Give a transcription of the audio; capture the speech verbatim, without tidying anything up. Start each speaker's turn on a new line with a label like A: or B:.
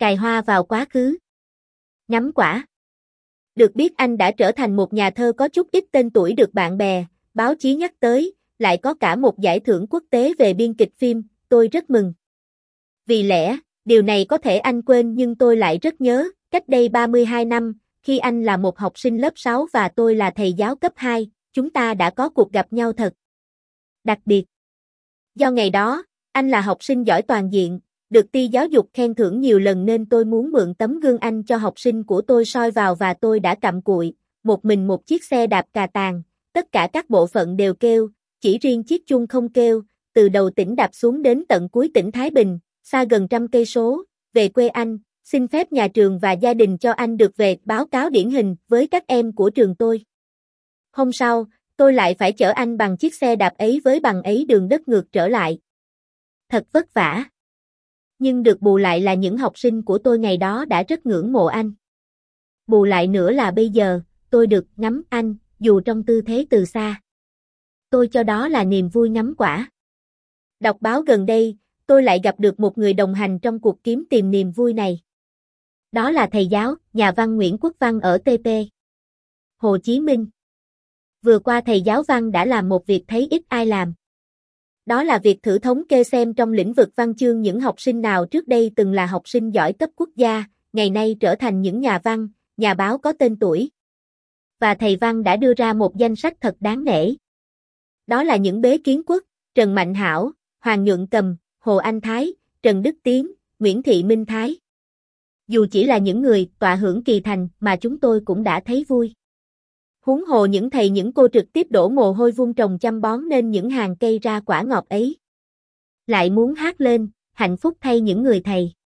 A: Cài hoa vào quá khứ. Ngắm quả. Được biết anh đã trở thành một nhà thơ có chút ít tên tuổi được bạn bè, báo chí nhắc tới, lại có cả một giải thưởng quốc tế về biên kịch phim, tôi rất mừng. Vì lẽ, điều này có thể anh quên nhưng tôi lại rất nhớ, cách đây ba mươi hai năm, khi anh là một học sinh lớp sáu và tôi là thầy giáo cấp hai, chúng ta đã có cuộc gặp nhau thật đặc biệt. Do ngày đó, anh là học sinh giỏi toàn diện, được ty giáo dục khen thưởng nhiều lần nên tôi muốn mượn tấm gương anh cho học sinh của tôi soi vào và tôi đã cặm cụi, một mình một chiếc xe đạp cà tàng, tất cả các bộ phận đều kêu, chỉ riêng chiếc chuông không kêu, từ đầu tỉnh đạp xuống đến tận cuối tỉnh Thái Bình, xa gần trăm cây số, về quê anh, xin phép nhà trường và gia đình cho anh được về báo cáo điển hình với các em của trường tôi. Hôm sau, tôi lại phải chở anh bằng chiếc xe đạp ấy với bằng ấy đường đất ngược trở lại. Thật vất vả. Nhưng được bù lại là những học sinh của tôi ngày đó đã rất ngưỡng mộ anh. Bù lại nữa là bây giờ, tôi được ngắm anh, dù trong tư thế từ xa. Tôi cho đó là niềm vui ngắm quả. Đọc báo gần đây, tôi lại gặp được một người đồng hành trong cuộc kiếm tìm niềm vui này. Đó là thầy giáo, nhà văn Nguyễn Quốc Văn ở tê pê Hồ Chí Minh. Vừa qua thầy giáo văn đã làm một việc thấy ít ai làm. Đó là việc thử thống kê xem trong lĩnh vực văn chương những học sinh nào trước đây từng là học sinh giỏi cấp quốc gia, ngày nay trở thành những nhà văn, nhà báo có tên tuổi. Và thầy văn đã đưa ra một danh sách thật đáng nể. Đó là những Bế Kiến Quốc, Trần Mạnh Hảo, Hoàng Nhuận Cầm, Hồ Anh Thái, Trần Đức Tiến, Nguyễn Thị Minh Thái. Dù chỉ là những người tọa hưởng kỳ thành mà chúng tôi cũng đã thấy vui. Huống hồ những thầy những cô trực tiếp đổ mồ hôi vun trồng chăm bón nên những hàng cây ra quả ngọt ấy. Lại muốn hát lên, hạnh phúc thay những người thầy.